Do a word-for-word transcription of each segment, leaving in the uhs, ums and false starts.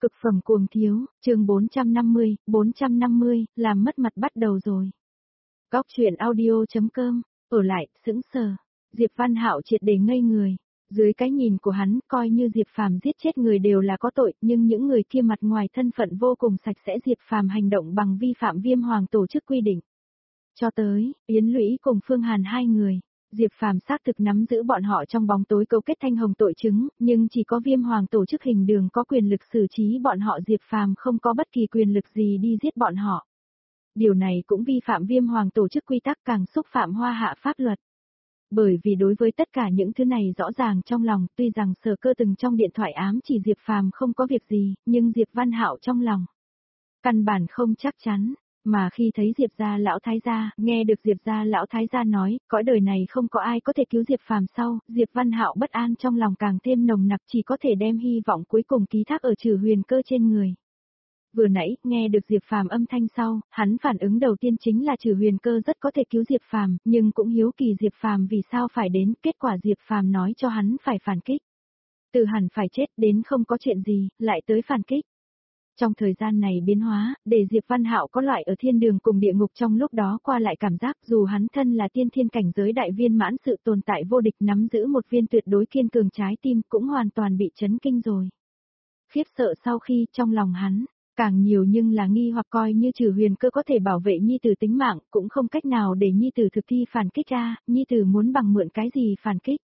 Cực phẩm cuồng thiếu, chương bốn trăm năm mươi, bốn trăm năm mươi, làm mất mặt bắt đầu rồi. Góc truyện audio.com, ở lại, sững sờ. Diệp Văn Hạo triệt để ngây người. Dưới cái nhìn của hắn, coi như Diệp Phàm giết chết người đều là có tội, nhưng những người kia mặt ngoài thân phận vô cùng sạch sẽ, Diệp Phàm hành động bằng vi phạm Viêm Hoàng tổ chức quy định. Cho tới, Yến Lũy cùng Phương Hàn hai người, Diệp Phàm xác thực nắm giữ bọn họ trong bóng tối cấu kết thanh hồng tội chứng, nhưng chỉ có Viêm Hoàng tổ chức hình đường có quyền lực xử trí bọn họ, Diệp Phàm không có bất kỳ quyền lực gì đi giết bọn họ. Điều này cũng vi phạm Viêm Hoàng tổ chức quy tắc, càng xúc phạm Hoa Hạ pháp luật. Bởi vì đối với tất cả những thứ này rõ ràng trong lòng, tuy rằng Sở Cơ từng trong điện thoại ám chỉ Diệp Phàm không có việc gì, nhưng Diệp Văn Hạo trong lòng căn bản không chắc chắn. Mà khi thấy Diệp gia lão thái gia, nghe được Diệp gia lão thái gia nói, cõi đời này không có ai có thể cứu Diệp Phàm sau, Diệp Văn Hạo bất an trong lòng càng thêm nồng nặc, chỉ có thể đem hy vọng cuối cùng ký thác ở Trừ Huyền Cơ trên người. Vừa nãy, nghe được Diệp Phàm âm thanh sau, hắn phản ứng đầu tiên chính là Trừ Huyền Cơ rất có thể cứu Diệp Phàm, nhưng cũng hiếu kỳ Diệp Phàm vì sao phải đến, kết quả Diệp Phàm nói cho hắn phải phản kích. Từ hẳn phải chết đến không có chuyện gì, lại tới phản kích. Trong thời gian này biến hóa, để Diệp Văn Hạo có loại ở thiên đường cùng địa ngục trong lúc đó qua lại cảm giác, dù hắn thân là tiên thiên cảnh giới đại viên mãn, sự tồn tại vô địch nắm giữ một viên tuyệt đối kiên cường trái tim, cũng hoàn toàn bị chấn kinh rồi. Khiếp sợ sau khi trong lòng hắn, càng nhiều nhưng là nghi hoặc, coi như Trừ Huyền Cơ có thể bảo vệ nhi tử tính mạng, cũng không cách nào để nhi tử thực thi phản kích ra, nhi tử muốn bằng mượn cái gì phản kích.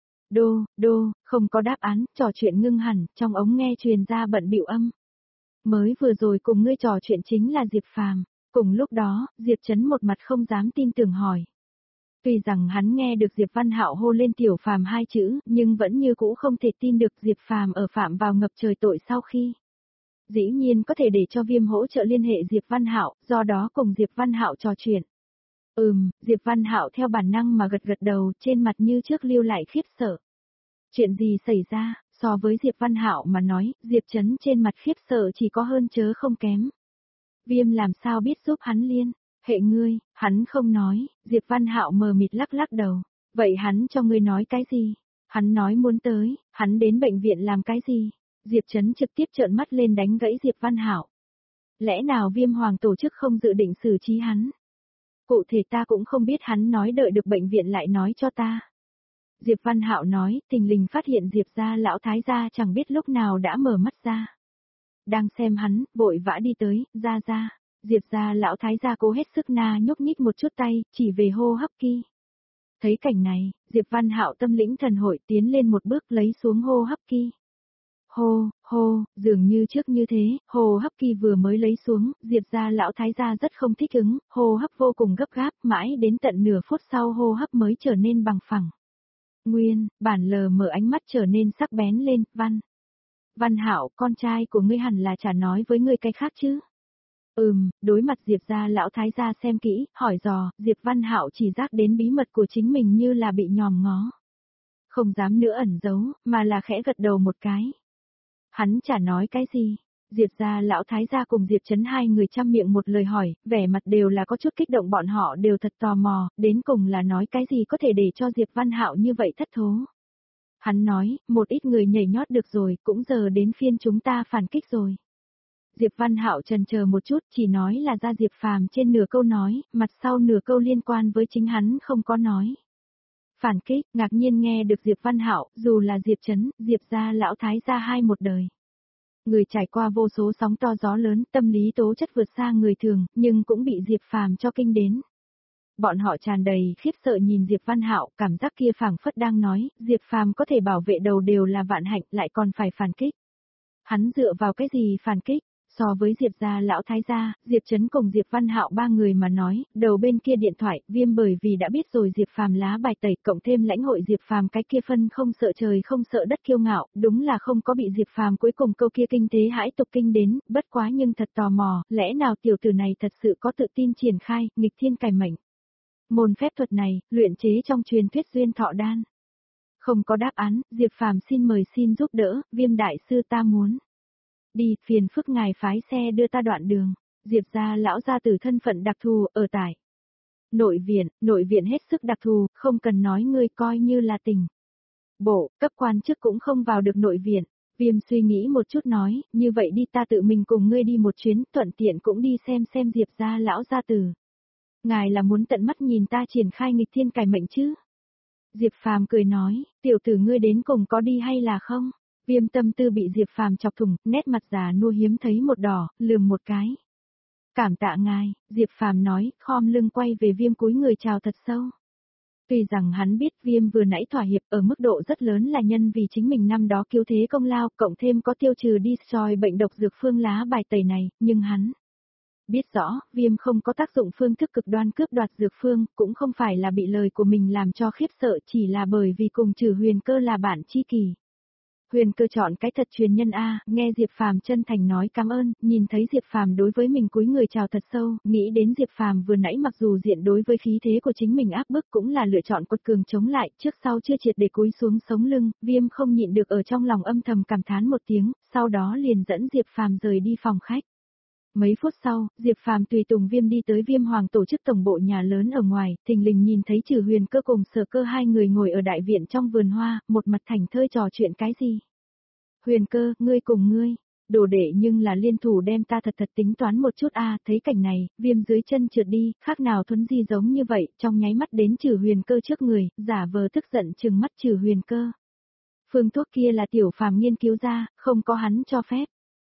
Đô, đô, không có đáp án, trò chuyện ngưng hẳn, trong ống nghe truyền ra bận bịu âm. Mới vừa rồi cùng ngươi trò chuyện chính là Diệp Phàm. Cùng lúc đó, Diệp Chấn một mặt không dám tin tưởng hỏi. Tuy rằng hắn nghe được Diệp Văn Hạo hô lên Tiểu Phàm hai chữ, nhưng vẫn như cũ không thể tin được Diệp Phàm ở phạm vào ngập trời tội sau khi. Dĩ nhiên có thể để cho Viêm hỗ trợ liên hệ Diệp Văn Hạo, do đó cùng Diệp Văn Hạo trò chuyện. Ừm, Diệp Văn Hạo theo bản năng mà gật gật đầu, trên mặt như trước lưu lại khiếp sợ. Chuyện gì xảy ra? So với Diệp Văn Hạo mà nói, Diệp Chấn trên mặt khiếp sợ chỉ có hơn chớ không kém. Viêm làm sao biết giúp hắn liên, hệ ngươi, hắn không nói, Diệp Văn Hạo mờ mịt lắc lắc đầu. Vậy hắn cho ngươi nói cái gì? Hắn nói muốn tới, hắn đến bệnh viện làm cái gì? Diệp Chấn trực tiếp trợn mắt lên đánh gãy Diệp Văn Hạo. Lẽ nào Viêm Hoàng tổ chức không dự định xử trí hắn? Cụ thể ta cũng không biết, hắn nói đợi được bệnh viện lại nói cho ta. Diệp Văn Hạo nói, tình lình phát hiện Diệp gia lão thái gia chẳng biết lúc nào đã mở mắt ra. Đang xem hắn, vội vã đi tới, ra ra. Diệp gia lão thái gia cố hết sức na nhúc nhích một chút tay, chỉ về hô hấp kỳ. Thấy cảnh này, Diệp Văn Hạo tâm lĩnh thần hội tiến lên một bước lấy xuống hô hấp kỳ. Hô, hô, dường như trước như thế, hô hấp kỳ vừa mới lấy xuống, Diệp gia lão thái gia rất không thích ứng, hô hấp vô cùng gấp gáp, mãi đến tận nửa phút sau hô hấp mới trở nên bằng phẳng. Nguyên, bản lờ mở ánh mắt trở nên sắc bén lên, Văn. Văn Hạo, con trai của ngươi hẳn là chả nói với ngươi cái khác chứ. Ừm, đối mặt Diệp gia lão thái gia xem kỹ, hỏi dò, Diệp Văn Hạo chỉ giác đến bí mật của chính mình như là bị nhòm ngó. Không dám nữa ẩn giấu, mà là khẽ gật đầu một cái. Hắn chả nói cái gì. Diệp gia lão thái gia cùng Diệp Chấn hai người chăm miệng một lời hỏi, vẻ mặt đều là có chút kích động, bọn họ đều thật tò mò, đến cùng là nói cái gì có thể để cho Diệp Văn Hạo như vậy thất thố. Hắn nói, một ít người nhảy nhót được rồi, cũng giờ đến phiên chúng ta phản kích rồi. Diệp Văn Hạo chần chờ một chút, chỉ nói là ra Diệp Phàm trên nửa câu nói, mặt sau nửa câu liên quan với chính hắn không có nói. Phản kích, ngạc nhiên nghe được Diệp Văn Hạo, dù là Diệp Chấn, Diệp gia lão thái gia hai một đời. Người trải qua vô số sóng to gió lớn, tâm lý tố chất vượt xa người thường, nhưng cũng bị Diệp Phàm cho kinh đến. Bọn họ tràn đầy khiếp sợ nhìn Diệp Văn Hạo, cảm giác kia phảng phất đang nói, Diệp Phàm có thể bảo vệ đầu đều là vạn hạnh, lại còn phải phản kích. Hắn dựa vào cái gì phản kích? So với Diệp gia lão thái gia, Diệp Chấn cùng Diệp Văn Hạo ba người mà nói, đầu bên kia điện thoại, Viêm bởi vì đã biết rồi Diệp Phàm lá bài tẩy, cộng thêm lãnh hội Diệp Phàm cái kia phân không sợ trời không sợ đất kiêu ngạo, đúng là không có bị Diệp Phàm cuối cùng câu kia kinh thế hãi tục kinh đến, bất quá nhưng thật tò mò, lẽ nào tiểu tử này thật sự có tự tin triển khai, nghịch thiên cải mệnh. Môn phép thuật này, luyện chế trong truyền thuyết duyên thọ đan. Không có đáp án, Diệp Phàm xin mời xin giúp đỡ, Viêm đại sư ta muốn. Đi, phiền phức ngài phái xe đưa ta đoạn đường. Diệp gia lão gia tử thân phận đặc thù, ở tại nội viện, nội viện hết sức đặc thù, không cần nói ngươi coi như là tỉnh. Bộ, cấp quan chức cũng không vào được nội viện. Viêm suy nghĩ một chút nói, như vậy đi ta tự mình cùng ngươi đi một chuyến, thuận tiện cũng đi xem xem Diệp gia lão gia tử. Ngài là muốn tận mắt nhìn ta triển khai nghịch thiên cải mệnh chứ? Diệp Phàm cười nói, tiểu tử ngươi đến cùng có đi hay là không? Viêm tâm tư bị Diệp Phàm chọc thủng, nét mặt già nua hiếm thấy một đỏ, lườm một cái. Cảm tạ ngài, Diệp Phàm nói, khom lưng quay về Viêm cúi người chào thật sâu. Tuy rằng hắn biết Viêm vừa nãy thỏa hiệp ở mức độ rất lớn là nhân vì chính mình năm đó cứu thế công lao, cộng thêm có tiêu trừ đi soi bệnh độc dược phương lá bài tẩy này, nhưng hắn biết rõ, Viêm không có tác dụng phương thức cực đoan cướp đoạt dược phương, cũng không phải là bị lời của mình làm cho khiếp sợ, chỉ là bởi vì cùng Trừ Huyền Cơ là bạn tri kỷ. Huyền Cơ chọn cái thật truyền nhân a, nghe Diệp Phàm chân thành nói cảm ơn, nhìn thấy Diệp Phàm đối với mình cúi người chào thật sâu, nghĩ đến Diệp Phàm vừa nãy mặc dù diện đối với khí thế của chính mình áp bức cũng là lựa chọn quật cường chống lại, trước sau chưa triệt để cúi xuống sống lưng, Viêm không nhịn được ở trong lòng âm thầm cảm thán một tiếng, sau đó liền dẫn Diệp Phàm rời đi phòng khách. Mấy phút sau, Diệp Phàm tùy tùng Viêm đi tới Viêm Hoàng tổ chức tổng bộ nhà lớn ở ngoài, thình lình nhìn thấy Trừ Huyền Cơ cùng Sở Cơ hai người ngồi ở đại viện trong vườn hoa, một mặt thành thơi trò chuyện cái gì. Huyền Cơ, ngươi cùng ngươi, đồ đệ nhưng là liên thủ đem ta thật thật tính toán một chút a, thấy cảnh này, Viêm dưới chân trượt đi, khác nào thuấn di giống như vậy, trong nháy mắt đến Trừ Huyền Cơ trước người, giả vờ tức giận trừng mắt Trừ Huyền Cơ. Phương thuốc kia là tiểu Phàm nghiên cứu ra, không có hắn cho phép.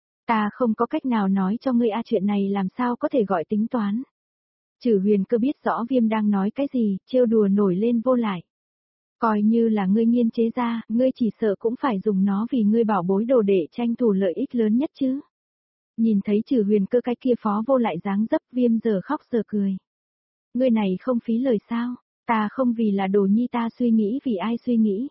Ta không có cách nào nói cho ngươi a, chuyện này làm sao có thể gọi tính toán. Trừ Huyền Cơ biết rõ Viêm đang nói cái gì, trêu đùa nổi lên vô lại. Coi như là ngươi nghiên chế ra, ngươi chỉ sợ cũng phải dùng nó vì ngươi bảo bối đồ để tranh thủ lợi ích lớn nhất chứ. Nhìn thấy Trừ Huyền Cơ cái kia phó vô lại dáng dấp, Viêm giờ khóc giờ cười. Ngươi này không phí lời sao, ta không vì là đồ nhi ta suy nghĩ vì ai suy nghĩ.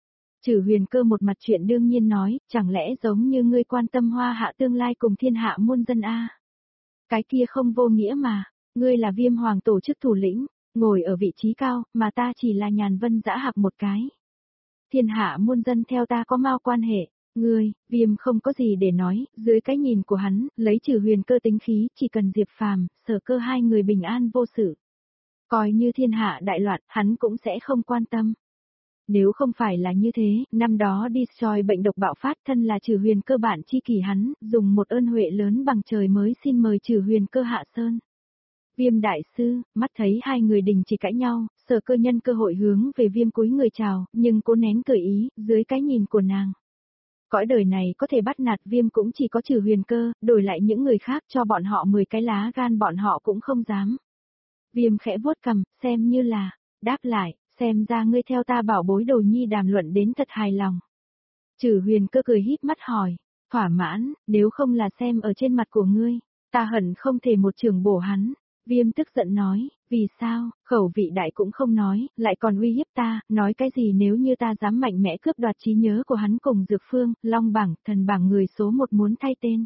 Trừ Huyền Cơ một mặt chuyện đương nhiên nói, chẳng lẽ giống như ngươi quan tâm Hoa Hạ tương lai cùng thiên hạ muôn dân a? Cái kia không vô nghĩa mà, ngươi là Viêm Hoàng tổ chức thủ lĩnh, ngồi ở vị trí cao, mà ta chỉ là nhàn vân dã hạc một cái. Thiên hạ muôn dân theo ta có mau quan hệ, ngươi, Viêm không có gì để nói, dưới cái nhìn của hắn, lấy Trừ Huyền Cơ tính khí, chỉ cần Diệp Phàm, Sở Cơ hai người bình an vô sự. Coi như thiên hạ đại loạn, hắn cũng sẽ không quan tâm. Nếu không phải là như thế, năm đó đi soi bệnh độc bạo phát, thân là Trừ Huyền Cơ bản chi kỷ hắn, dùng một ơn huệ lớn bằng trời mới xin mời Trừ Huyền Cơ hạ sơn. Viêm đại sư, mắt thấy hai người đình chỉ cãi nhau, Sở Cơ nhân cơ hội hướng về Viêm cúi người chào, nhưng cố nén cười ý, dưới cái nhìn của nàng. Cõi đời này có thể bắt nạt Viêm cũng chỉ có Trừ Huyền Cơ, đổi lại những người khác cho bọn họ mười cái lá gan bọn họ cũng không dám. Viêm khẽ vuốt cằm, xem như là, đáp lại. Xem ra ngươi theo ta bảo bối đồ nhi đàm luận đến thật hài lòng. Trừ Huyền Cơ cười híp mắt hỏi, thỏa mãn, nếu không là xem ở trên mặt của ngươi, ta hận không thể một trường bổ hắn. Viêm tức giận nói, vì sao, khẩu vị đại cũng không nói, lại còn uy hiếp ta, nói cái gì nếu như ta dám mạnh mẽ cướp đoạt trí nhớ của hắn cùng Dược Phương, Long bảng, thần bảng người số một muốn thay tên.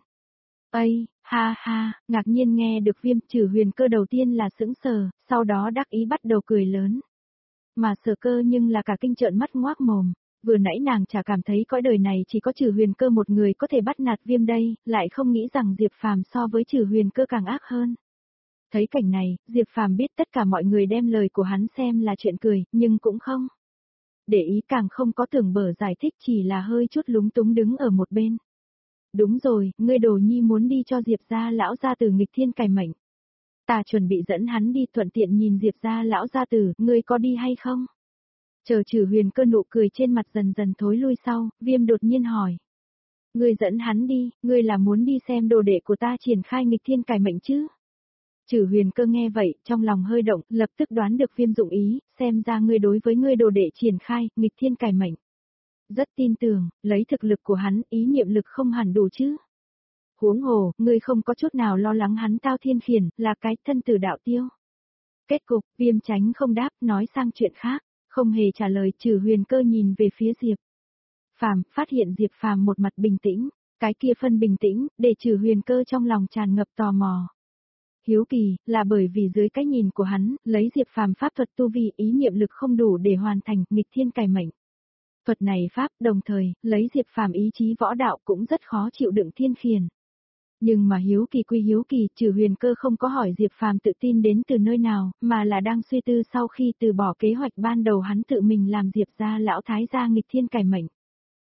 Ây, ha ha, ngạc nhiên nghe được Viêm. Trừ Huyền Cơ đầu tiên là sững sờ, sau đó đắc ý bắt đầu cười lớn. Mà Sở Cơ nhưng là cả kinh trợn mắt ngoác mồm, vừa nãy nàng chả cảm thấy cõi đời này chỉ có Trừ Huyền Cơ một người có thể bắt nạt Viêm đây, lại không nghĩ rằng Diệp Phàm so với Trừ Huyền Cơ càng ác hơn. Thấy cảnh này, Diệp Phàm biết tất cả mọi người đem lời của hắn xem là chuyện cười, nhưng cũng không để ý, càng không có tưởng bở giải thích, chỉ là hơi chút lúng túng đứng ở một bên. Đúng rồi, ngươi đồ nhi muốn đi cho Diệp gia lão gia tử nghịch thiên cải mệnh. Ta chuẩn bị dẫn hắn đi, thuận tiện nhìn Diệp gia lão gia tử, ngươi có đi hay không? Chờ Trừ Huyền Cơ nụ cười trên mặt dần dần thối lui sau, Viêm đột nhiên hỏi. Ngươi dẫn hắn đi, ngươi là muốn đi xem đồ đệ của ta triển khai nghịch thiên cải mệnh chứ? Trừ Huyền Cơ nghe vậy, trong lòng hơi động, lập tức đoán được Viêm dụng ý, xem ra ngươi đối với ngươi đồ đệ triển khai nghịch thiên cải mệnh. Rất tin tưởng, lấy thực lực của hắn, ý niệm lực không hẳn đủ chứ. Huống hồ, ngươi không có chút nào lo lắng hắn Tao Thiên Khiển, là cái thân tử đạo tiêu. Kết cục, Viêm tránh không đáp, nói sang chuyện khác, không hề trả lời. Trừ Huyền Cơ nhìn về phía Diệp Phàm, phát hiện Diệp Phàm một mặt bình tĩnh, cái kia phân bình tĩnh, để Trừ Huyền Cơ trong lòng tràn ngập tò mò. Hiếu kỳ, là bởi vì dưới cái nhìn của hắn, lấy Diệp Phàm pháp thuật tu vi, ý niệm lực không đủ để hoàn thành nghịch thiên cải mệnh. Thuật này pháp, đồng thời, lấy Diệp Phàm ý chí võ đạo cũng rất khó chịu đựng thiên khiển. Nhưng mà hiếu kỳ quy hiếu kỳ, Trừ Huyền Cơ không có hỏi Diệp Phàm tự tin đến từ nơi nào, mà là đang suy tư sau khi từ bỏ kế hoạch ban đầu hắn tự mình làm Diệp gia lão thái gia nghịch thiên cải mệnh.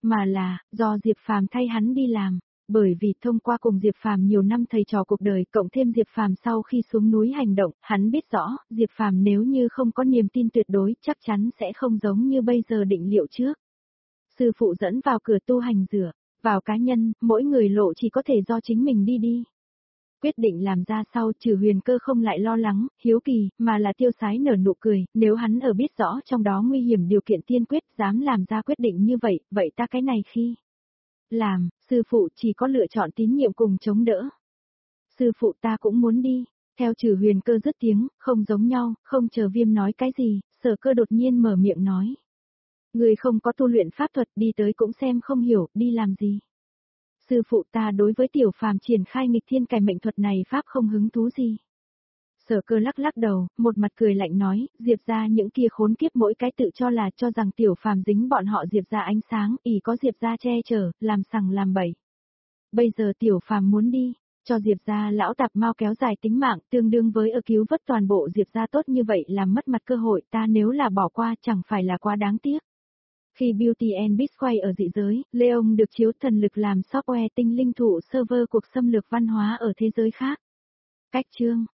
mà là, do Diệp Phàm thay hắn đi làm. Bởi vì thông qua cùng Diệp Phàm nhiều năm thầy trò cuộc đời, cộng thêm Diệp Phàm sau khi xuống núi hành động, hắn biết rõ, Diệp Phàm nếu như không có niềm tin tuyệt đối, chắc chắn sẽ không giống như bây giờ định liệu trước. Sư phụ dẫn vào cửa tu hành rửa, vào cá nhân, mỗi người lộ chỉ có thể do chính mình đi đi. Quyết định làm ra sau, Trừ Huyền Cơ không lại lo lắng, hiếu kỳ, mà là tiêu sái nở nụ cười, nếu hắn ở biết rõ trong đó nguy hiểm điều kiện tiên quyết, dám làm ra quyết định như vậy, vậy ta cái này khi làm, sư phụ chỉ có lựa chọn tín nhiệm cùng chống đỡ. Sư phụ ta cũng muốn đi, theo Trừ Huyền Cơ dứt tiếng, không giống nhau, không chờ Viêm nói cái gì, Sở Cơ đột nhiên mở miệng nói. Người không có tu luyện pháp thuật, đi tới cũng xem không hiểu, đi làm gì. Sư phụ ta đối với Tiểu Phàm triển khai nghịch thiên cải mệnh thuật này pháp không hứng thú gì. Sở Cơ lắc lắc đầu, một mặt cười lạnh nói, Diệp gia những kia khốn kiếp mỗi cái tự cho là cho rằng Tiểu Phàm dính bọn họ Diệp gia ánh sáng, ỷ có Diệp gia che chở, làm sằng làm bậy. Bây giờ Tiểu Phàm muốn đi, cho Diệp gia lão tạp mau kéo dài tính mạng, tương đương với ở cứu vớt toàn bộ Diệp gia tốt như vậy làm mất mặt cơ hội, ta nếu là bỏ qua chẳng phải là quá đáng tiếc. Khi Beauty and Beast quay ở dị giới, Leon được chiếu thần lực làm software tinh linh thụ server cuộc xâm lược văn hóa ở thế giới khác. Cách chương